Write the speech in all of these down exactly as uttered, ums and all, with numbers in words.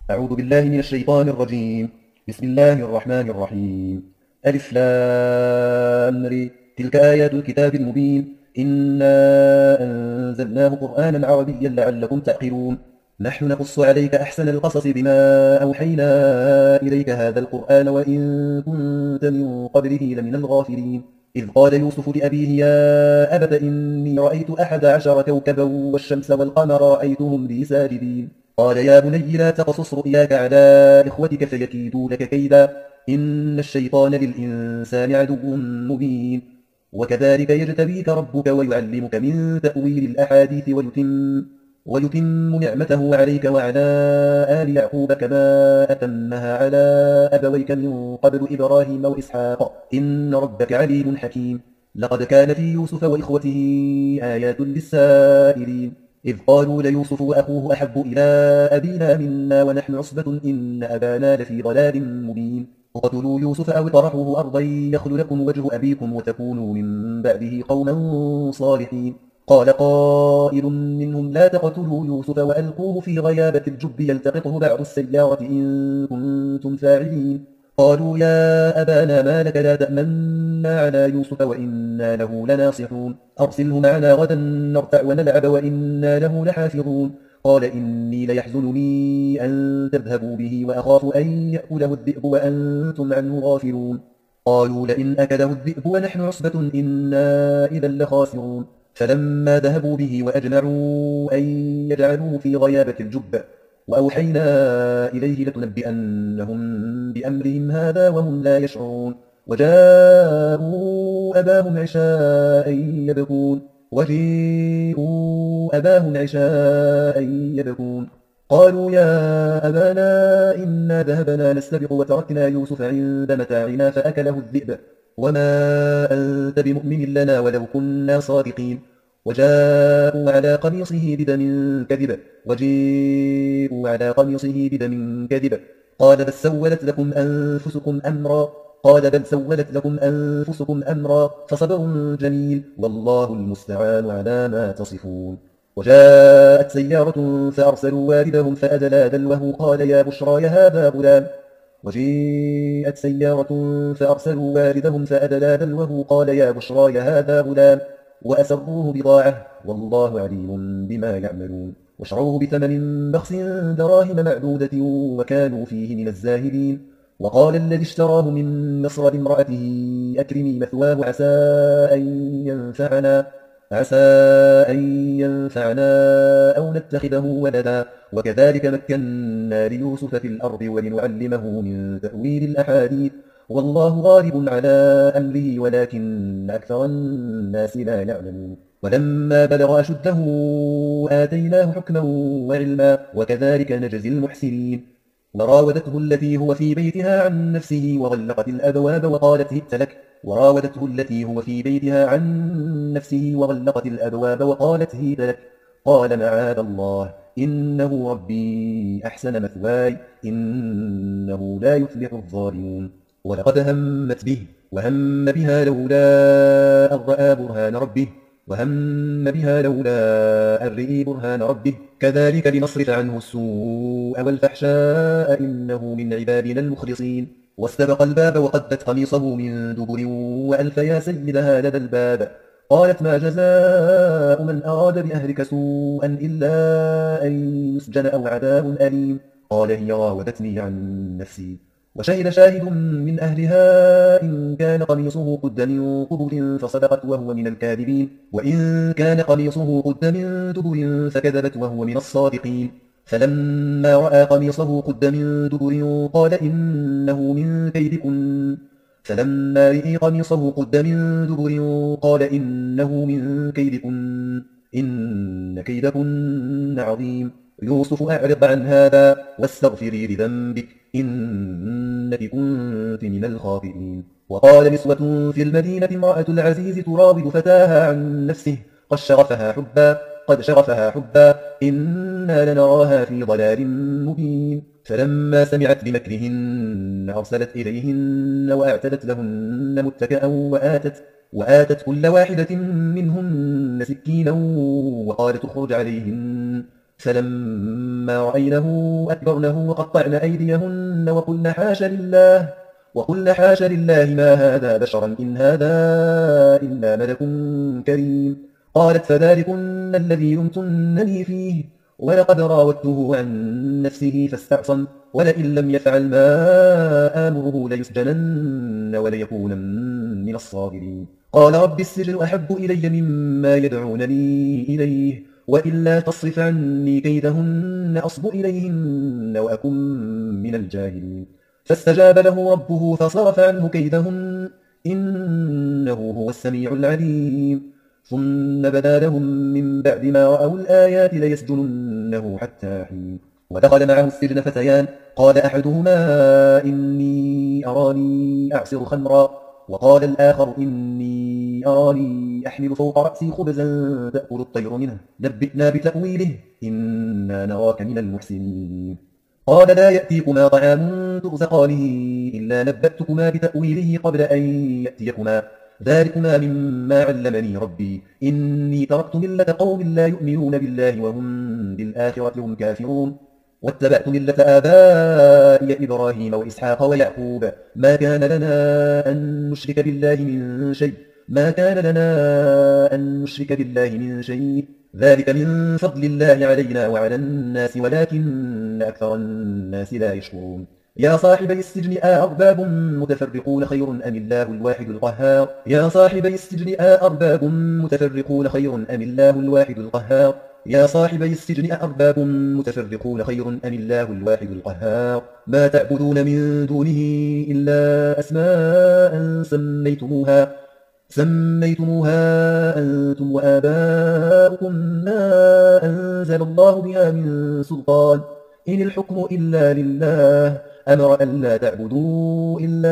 أعوذ بالله من الشيطان الرجيم. بسم الله الرحمن الرحيم. ألف لام ر. تلك آيات الكتاب المبين. إنا أنزلناه قرآنا عربيا لعلكم تعقلون. نحن نقص عليك أحسن القصص بما أوحينا إليك هذا القرآن وإن كنت من قبله لمن الغافلين. إذ قال يوسف لأبيه يا أبت إني رأيت أحد عشر كوكبا والشمس والقمر رأيتهم لي ساجدين. قال يا بني لا تقصص رؤياك على إخوتك فيكيدوا لك كيدا إن الشيطان للإنسان عدو مبين. وكذلك يجتبيك ربك ويعلمك من تأويل الأحاديث ويتم, ويتم نعمته عليك وعلى آل يعقوب كما أتمها على أبويك من قبل إبراهيم وإسحاق إن ربك عليم حكيم. لقد كان في يوسف وإخوته آيات للسائلين إذ قالوا ليوسف وأخوه أحب إلى أبينا منا ونحن عصبة إن أبانا لفي ضلال مبين. اقتلوا يوسف أو اطرحوه أرضا يخل لكم وجه أبيكم وتكونوا من بعده قوما صالحين. قال قائل منهم لا تقتلوا يوسف وألقوه في غيابة الجب يلتقطه بعض السيارة إن كنتم فاعلين. قالوا يا أبانا ما لك لا تأمنا على يوسف وإنا له لناصحون أرسله معنا غدا نرتع ونلعب وإنا له لحافظون. قال إني ليحزنني أن تذهبوا به وأخاف أن يأكله الذئب وأنتم عنه غافلون. قالوا لئن أكله الذئب ونحن عصبة إنا إذا لخاسرون. فلما ذهبوا به وأجمعوا أن يجعلوه في غيابة الجب وأوحينا إليه لتنبئنهم بأمرهم هذا وهم لا يشعرون. وجاءوا أباهم عشاء يبكون وجيءوا أباهم عشاء يبكون. قالوا يا أبانا إنا ذهبنا نستبق وتركنا يوسف عند متاعنا فأكله الذئب وما أنت بمؤمن لنا ولو كنا صادقين. وجاءوا على قميصه بدم كذب وجيءوا على قميصه بدم كذب قال بل سولت لكم أنفسكم أمرا قال بل سولت لكم أنفسكم أمرا فصبر جميل والله المستعان على ما تصفون. وجاءت سيارة فأرسلوا واردهم فأدلى دلوه قال يا بشرى هذا غلام. وجيءت سيارة فأرسلوا واردهم فأدلى دلوه قال يا بشرى هذا غلام وأسروه بضاعة والله عليم بما يعملون. وشروه بثمن بخس دراهم معدودة وكانوا فيه من الزاهدين. وقال الذي اشتراه من مصر لامرأته أكرمي مثواه عسى أن ينفعنا عسى أن ينفعنا أو نتخذه ولدا وكذلك مكنا ليوسف في الأرض ولنعلمه من تأويل الأحاديث والله غالب على أمره ولكن أكثر الناس لا يعلمون. ولما بلغ أشده آتيناه حكما وعلما وكذلك نجزي المحسنين. وراودته التي هو في بيتها عن نفسه وغلقت الأبواب وقالت هئت لك وراودته التي هو في بيتها عن نفسه وغلقت الأبواب وقالت هئت لك قال معاذ الله إنه ربي أحسن مثواي إنه لا يفلح الظالمون. ولقد همت به وهم بها لولا أن رأى برهان ربه وهم بها لولا أن رئي برهان ربه كذلك لنصرف عنه السوء والفحشاء إنه من عبادنا المخلصين. واستبق الباب وقدت قميصه من دبر وألف يا سيدها لدى الباب قالت ما جزاء من أراد بأهلك سوءا إلا أن يسجن أو عذاب أليم. قال هي راودتني عن نفسي وشهد شاهد من أهلها إن كان قميصه قد من قبل فصدقت وهو من الكاذبين وإن كان قميصه قد من دبر فكذبت وهو من الصادقين. فلما رأى قميصه قد من دبر قال إنه من كيدكن فلما رأى قميصه قد من دبر قال إنه من كيدكن إن كيدكن عظيم. يوسف أعرض عن هذا واستغفري لذنبك إنك كنت من الخاطئين. وقال نسوة في المدينة امرأة العزيز تراود فتاها عن نفسه قد شغفها حبا قد شغفها حبا إنا لنراها في ضلال مبين. فلما سمعت بمكرهن أرسلت إليهن وأعتدت لهن متكئا وآتت وآتت كل واحدة منهن سكينا وقالت اخرج عليهن فلما رأينه أكبرنه وقطعن أيديهن وقلن حاش لله وقلن حاش لله ما هذا بشرا إن هذا إلا ملك كريم. قالت فذلكن الذي لمتنني فيه ولقد راودته عن نفسه فاستعصم ولئن لم يفعل ما آمره ليسجنن وليكونن من الصاغرين. قال رب السجن أحب إلي مما يدعونني إليه وإلا تصرف عني كيدهن أصب إليهن وأكن من الجاهلين. فاستجاب له ربه فصرف عنه كيدهن إنه هو السميع العليم. ثم بدا لهم من بعد ما رأوا الآيات ليسجننه حتى حين. ودخل معه السجن فتيان قال أحدهما إني أراني أعصر خمرا وقال الآخر إني أراني أحمل فوق رأسي خبزا تأكل الطير منه نبئنا بتأويله إنا نراك من المحسنين. قال لا يأتيكما طعام ترزقانه إلا نبأتكما بتأويله قبل أن يأتيكما ذلكما مما علمني ربي إني تركت ملة قوم لا يؤمنون بالله وهم بالآخرة هم كافرون واتبعت ملة آبائي إبراهيم وإسحاق ويعقوب ما كان لنا أن نشرك بالله من شيء ما كان لنا أن نشرك بالله من شيء ذلك من فضل الله علينا وعلى الناس ولكن أكثر الناس لا يشكرون. يا صاحبي السجن أأرباب متفرقون خير أم الله الواحد القهار يا صاحبي السجن أأرباب متفرقون خير أم الله الواحد القهار يا صاحبي السجن أأرباب متفرقون خير أم الله الواحد القهار ما تعبدون من دونه إلا أسماء سميتموها سميتموها أنتم وآباؤكم ما أنزل الله بها من سلطان إن الحكم إلا لله أمر أن لا تعبدوا إلا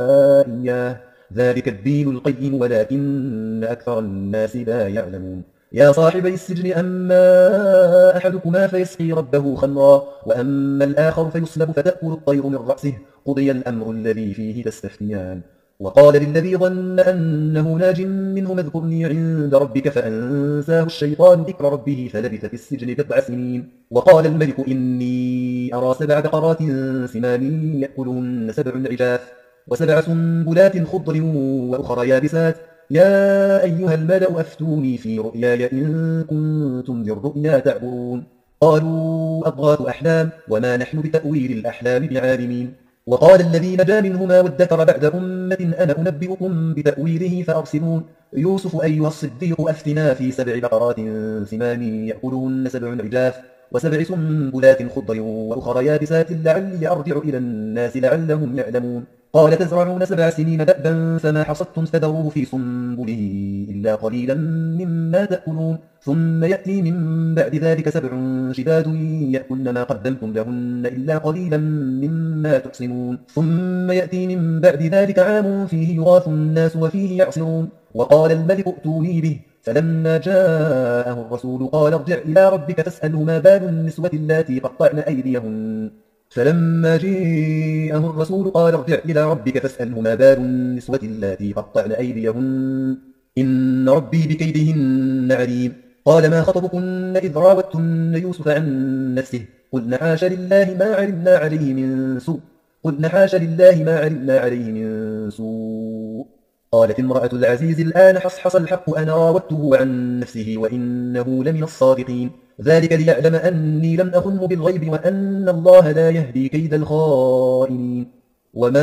إياه ذلك الدين القيم ولكن أكثر الناس لا يعلمون. يا صاحبي السجن أما أحدكما فيسقي ربه خمرا وأما الآخر فيصلب فتأكل الطير من رأسه قضي الأمر الذي فيه تستفتيان. وقال للذي ظن أنه ناج منه اذكرني عند ربك فأنساه الشيطان ذكر ربه فلبث في السجن بضع سنين. وقال الملك إني أرى سبع بقرات سمان يأكلهن سبع عجاف وسبع سنبلات خضر وأخرى يابسات يا أيها الملأ أفتوني في رؤياي إن كنتم للرؤيا تعبرون. قالوا أضغاث أحلام وما نحن بتأويل الأحلام بعالمين. وقال الذي نجا منهما وادكر بعد أمة أنا أنبئكم بتأويله فأرسلون. يوسف أيها الصديق أفتنا في سبع بقرات سمان يأكلهن سبع عجاف وسبع سنبلات خضر وأخرى يابسات لعلي أرجع إلى الناس لعلهم يعلمون. قال تزرعون سبع سنين دأبا فما حصدتم فذروه في سنبله إلا قليلا مما تأكلون ثم يأتي من بعد ذلك سبع شداد يأكلن ما قدمتم لهن إلا قليلا مما تحصنون ثم يأتي من بعد ذلك عام فيه يغاث الناس وفيه يعصرون. وقال الملك ائتوني به فلما جاءه الرسول قال ارجع إلى ربك فاسأله ما بال النسوة اللاتي قطعن أيديهن فلما جاءه الرسول قال ارجع إلى ربك فاسأله ما بال النسوة اللاتي قطعن أيديهن إن ربي بكيدهن عليم. قال ما خطبكن إذ راوتن يوسف عن نفسه قلن حاش لله ما علمنا عليه من سوء قلن حاش لله ما علمنا عليه من سوء. قالت امرأة العزيز الآن حصحص الحق أنا راودته عن نفسه وإنه لمن الصادقين ذلك ليعلم أني لم أخنه بالغيب وأن الله لا يهدي كيد الخائنين. وما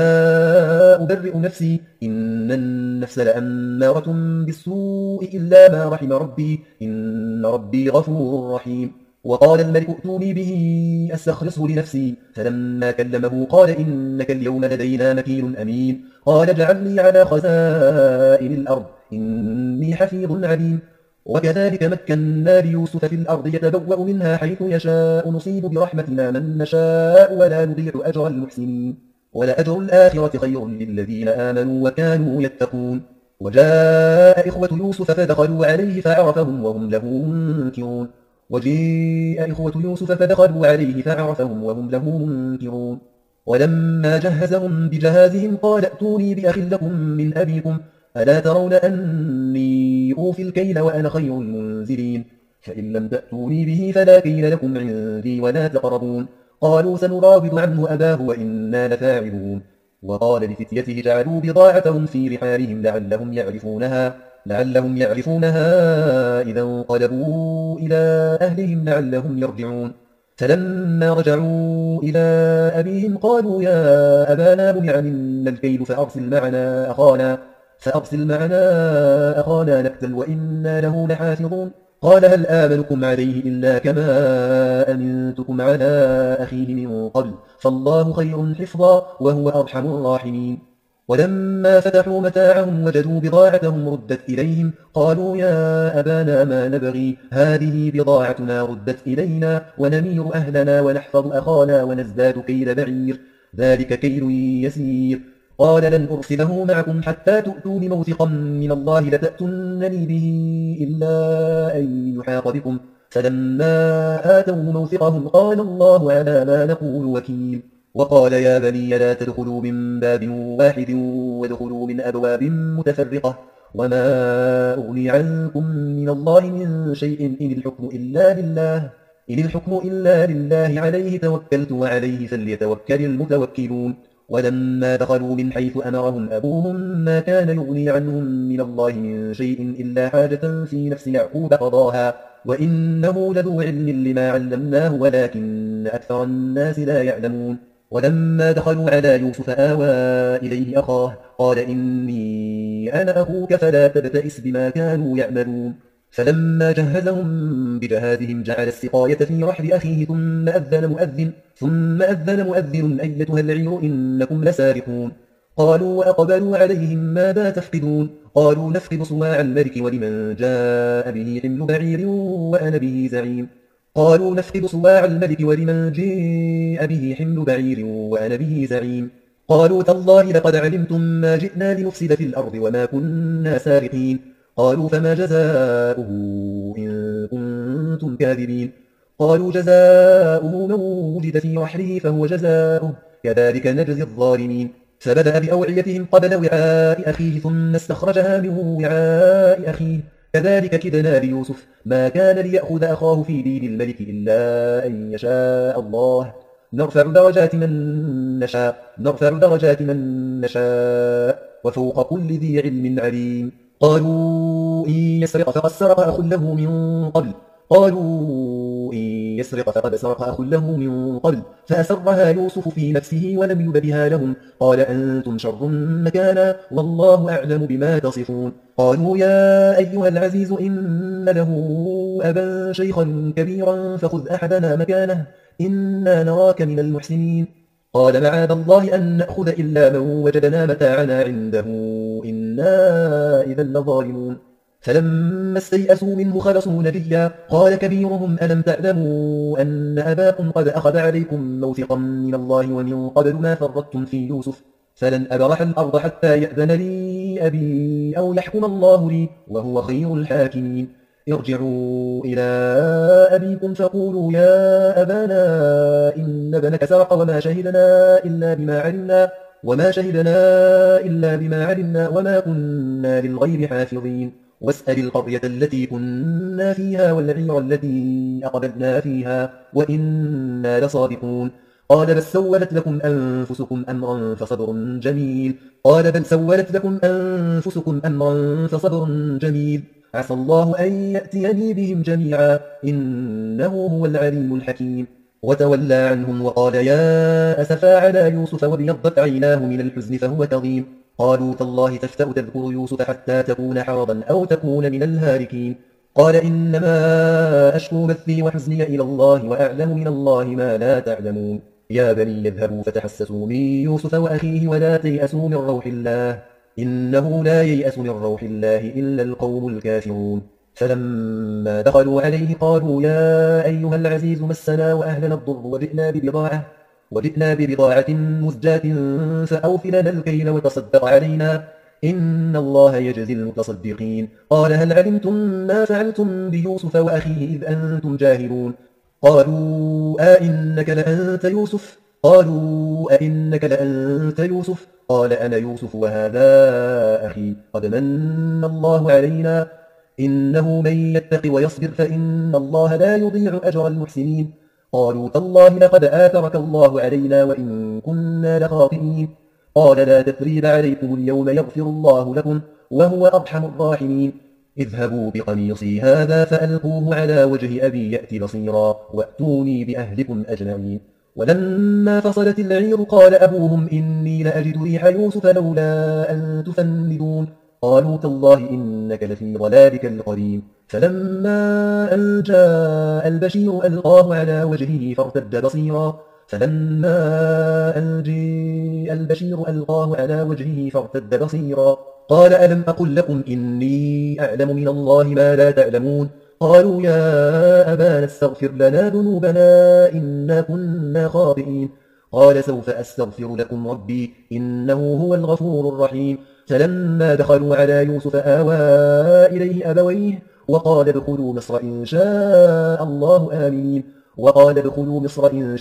أبرئ نفسي إن النفس لأمارة بالسوء إلا ما رحم ربي إن ربي غفور رحيم. وقال الملك ائتوني به أستخلصه لنفسي فلما كلمه قال إنك اليوم لدينا مكين أمين. قال اجعلني على خزائن الأرض إني حفيظ عليم. وكذلك مكنا ليوسف في الأرض يتبوأ منها حيث يشاء نصيب برحمتنا من نشاء ولا نضيع أجر المحسنين ولأجر الآخرة خير للذين آمنوا وكانوا يتقون. وجاء إخوة يوسف فدخلوا عليه فعرفهم وهم له منكرون وجيء إخوة يوسف فدخلوا عليه فعرفهم وهم له منكرون. ولما جهزهم بجهازهم قال ائتوني بأخ لكم من أبيكم ألا ترون أني أوفي الكيل وأنا خير المنزلين فإن لم تأتوني به فلا كيل لكم عندي ولا تقربون. قالوا سنراود عنه أباه وإنا لفاعلون. وقال لفتيته جعلوا بضاعتهم في رحالهم لعلهم يعرفونها لعلهم يعرفونها إذا انقلبوا إلى أهلهم لعلهم يرجعون. فلما رجعوا إلى أبيهم قالوا يا أبانا منع منا الكيل فأرسل معنا أخانا فأرسل معنا أخانا نكتل وإنا له لحافظون. قال هل آمنكم عليه إلا كما أمنتكم على أخيه من قبل فالله خير حفظا وهو أرحم الراحمين. ولما فتحوا متاعهم وجدوا بضاعتهم ردت إليهم قالوا يا أبانا ما نبغي هذه بضاعتنا ردت إلينا ونمير أهلنا ونحفظ أخانا ونزداد كيل بعير ذلك كيل يسير. قال لن أرسله معكم حتى تؤتوا بموثقا من الله لتأتونني به إلا أن يحاط بكم. فلما آتوا موثقهم قال الله على ما نقول وكيل. وقال يا بني لا تدخلوا من باب واحد وادخلوا من أبواب متفرقة وما أغني عنكم من الله من شيء إن الحكم إلا لله إن الحكم إلا لله عليه توكلت وعليه فليتوكل المتوكلون. ولما دخلوا من حيث أمرهم أبوهم ما كان يغني عنهم من الله من شيء إلا حاجة في نفس يعقوب قضاها وإنه لذو علم لما علمناه ولكن أكثر الناس لا يعلمون. ولما دخلوا على يوسف آوى إليه أخاه قال إني أنا أخوك فلا تبتئس بما كانوا يعملون. فلما جهزهم بجهازهم جعل السقاية في رحل أخيه ثم أذن مؤذن ثم أذن مؤذن أيتها العير إنكم لسارقون. قالوا وأقبلوا عليهم ماذا تفقدون قالوا نفقد صواع الملك ولمن جاء به حمل بعير وأنا به زعيم. قالوا نفقد صواع الملك ولمن جاء به حمل بعير وأنا به زعيم. قالوا تالله لقد علمتم ما جئنا لنفسد في الأرض وما كنا سارقين. قالوا فما جزاؤه إن كنتم كاذبين. قالوا جزاؤه من وجد في رحله فهو جزاؤه كذلك نجزي الظالمين. فبدأ بأوعيتهم قبل وعاء أخيه ثم استخرجها من وعاء أخيه كذلك كدنا ليوسف ما كان ليأخذ أخاه في دين الملك إلا أن يشاء الله نرفع درجات من نشاء نرفع درجات من نشاء وفوق كل ذي علم عليم. قالوا إن يسرق فقد سرق أخ له من قبل قالوا إن يسرق فقد سرق أخ له من قبل فأسرها يوسف في نفسه ولم يبدها لهم قال أنتم شر مكانا والله أعلم بما تصفون. قالوا يا أيها العزيز إن له أبا شيخا كبيرا فخذ أحدنا مكانه إنا نراك من المحسنين. قال معاذ الله أن نأخذ إلا من وجدنا متاعنا عنده إنا إذا لظالمون. فلما استيئسوا منه خلصوا نجيا قال كبيرهم ألم تعلموا أن أباكم قد أخذ عليكم موثقا من الله ومن قبل ما فرطتم في يوسف فلن أبرح الأرض حتى يأذن لي أبي أو يحكم الله لي وهو خير الحاكمين. ارجعوا إلى أبيكم فقولوا يا أبانا إن ابنك سرق وما شهدنا إلا بما علمنا وما شهدنا إلا بما علمنا وما كنا للغيب حافظين. واسأل القرية التي كنا فيها والعير التي أقبلنا فيها وإنا لصادقون. قال بل سولت لكم أنفسكم أمرا فصبر جميل قال بل سولت لكم أنفسكم أمرا فصبر جميل عسى الله أن يأتيني بهم جميعا إنه هو العليم الحكيم. وتولى عنهم وقال يا أسفا على يوسف وابيضت عيناه من الحزن فهو كظيم. قالوا تالله تفتأ تذكر يوسف حتى تكون حرضا أو تكون من الهالكين. قال إنما أشكو بثي وحزني إلى الله وأعلم من الله ما لا تعلمون. يا بني اذهبوا فتحسسوا من يوسف وأخيه ولا تيأسوا من روح الله إنه لا ييأس من روح الله إلا القوم الكافرون. فلما دخلوا عليه قالوا يا أيها العزيز مسنا وأهلنا الضر وجئنا ببضاعة وجئنا ببضاعة مزجاة فأوف لنا الكيل وتصدق علينا إن الله يجزي المتصدقين. قال هل علمتم ما فعلتم بيوسف وأخيه إذ أنتم جاهلون. قالوا أئنك لأنت يوسف قالوا أئنك لأنت يوسف قال أنا يوسف وهذا أخي قد من الله علينا إنه من يتق ويصبر فإن الله لا يضيع أجر المحسنين. قالوا تالله لقد آثرك الله علينا وإن كنا لخاطئين. قال لا تثريب عليكم اليوم يغفر الله لكم وهو أرحم الراحمين. اذهبوا بقميصي هذا فألقوه على وجه أبي يأت بصيرا وأتوني بأهلكم أجمعين. ولما فصلت العير قال أبوهم إني لأجد ريح يوسف لولا أن تفندون. قالوا تالله إنك لفي ضلالك القديم. فلما أن جاء البشير ألقاه على وجهه فارتد بصيرا فلما أن جاء البشير ألقاه على وجهه فارتد بصيرا قال ألم أقل لكم إني أعلم من الله ما لا تعلمون. قالوا يا أبانا استغفر لنا ذنوبنا إنا كنا خاطئين. قال سوف أستغفر لكم ربي إنه هو الغفور الرحيم. فلما دخلوا على يوسف آوى إليه أبويه وقال ادخلوا مصر إن شاء الله آمنين وقال ادخلوا مصر إن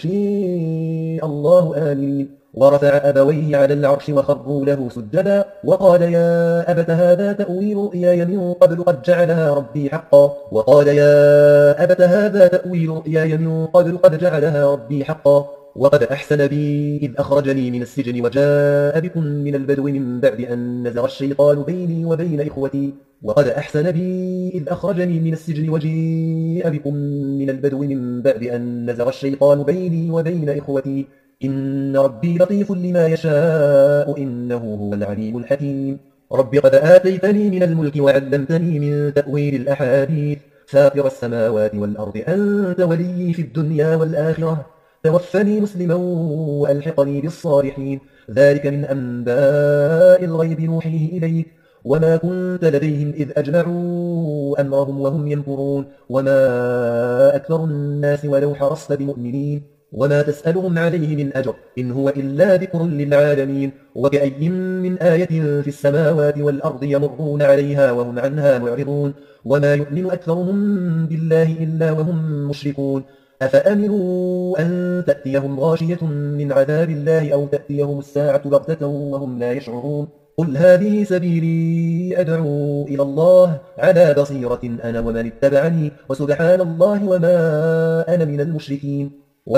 شاء الله آمنين ورفع أبويه على العرش وخروا له سجدا وقال يا أبت هذا تأويل رؤياي من قبل قد جعلها ربي حقا وقال يا أبت هذا تأويل رؤياي من قبل قد جعلها ربي حقا وقد أحسن بي إذ أخرجني من السجن وجاء بكم من البدو من بعد أن نزغ الشيطان بيني وبين إخوتي وقد أحسن بي إذ أخرجني من السجن وجاء بكم من البدو من بعد أن نزغ الشيطان بيني وبين إخوتي إن ربي لطيف لما يشاء إنه هو العليم الحكيم. رب قد آتيتني من الملك وعلمتني من تأويل الأحاديث فاطر السماوات والأرض أنت ولي في الدنيا والآخرة توفني مسلما وألحقني بالصالحين. ذلك من أنباء الغيب نوحيه إليك وما كنت لديهم إذ أجمعوا أمرهم وهم يمكرون وما أكثر الناس ولو حرصت بمؤمنين وما تسألهم عليه من أجر إن هو إلا ذكر للعالمين. وكأي من آية في السماوات والأرض يمرون عليها وهم عنها معرضون وما يؤمن أكثرهم بالله إلا وهم مشركون. أفأمنوا أن تأتيهم غاشية من عذاب الله أو تأتيهم الساعة بغتة وهم لا يشعرون. قل هذه سبيلي أدعو إلى الله على بصيرة أنا ومن اتبعني وسبحان الله وما أنا من المشركين.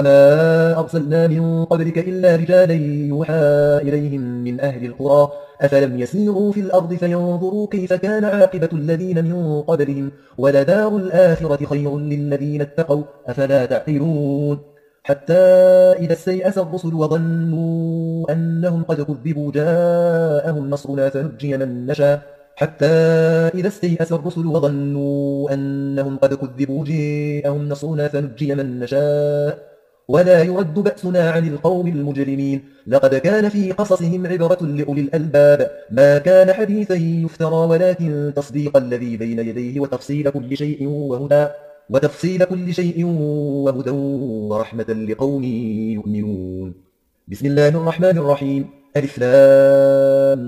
وما أرسلنا من قبلك إلا رجالا يوحى إليهم من أهل القرى أفلم يسيروا في الأرض فينظروا كيف كان عاقبة الذين من قبلهم ولدار الآخرة خير للذين اتقوا أفلا تعقلون. حتى إذا استيأس الرسل وظنوا أنهم قد كذبوا جاءهم نصرنا فنجي من نشاء حتى إذا استيأس الرسل وظنوا أنهم قد كذبوا جاءهم نصرنا فنجي من نشاء ولا يرد بأسنا عن القوم المجرمين. لقد كان في قصصهم عبرة لأولي الألباب ما كان حديثا يفترى ولكن تصديق الذي بين يديه وتفصيل كل شيء وهدى وتفصيل كل شيء وهدى ورحمة لقوم يؤمنون. بسم الله الرحمن الرحيم. ألف لام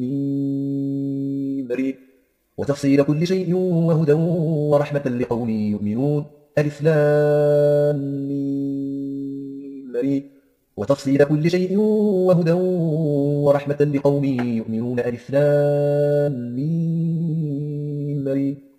ميم ر وتفصيل كل شيء وهدى ورحمة لقوم يؤمنون. ألف لام ميم ر وتفصيل كل شيء وهدى ورحمة لقوم يؤمنون. ألف لام ميم ر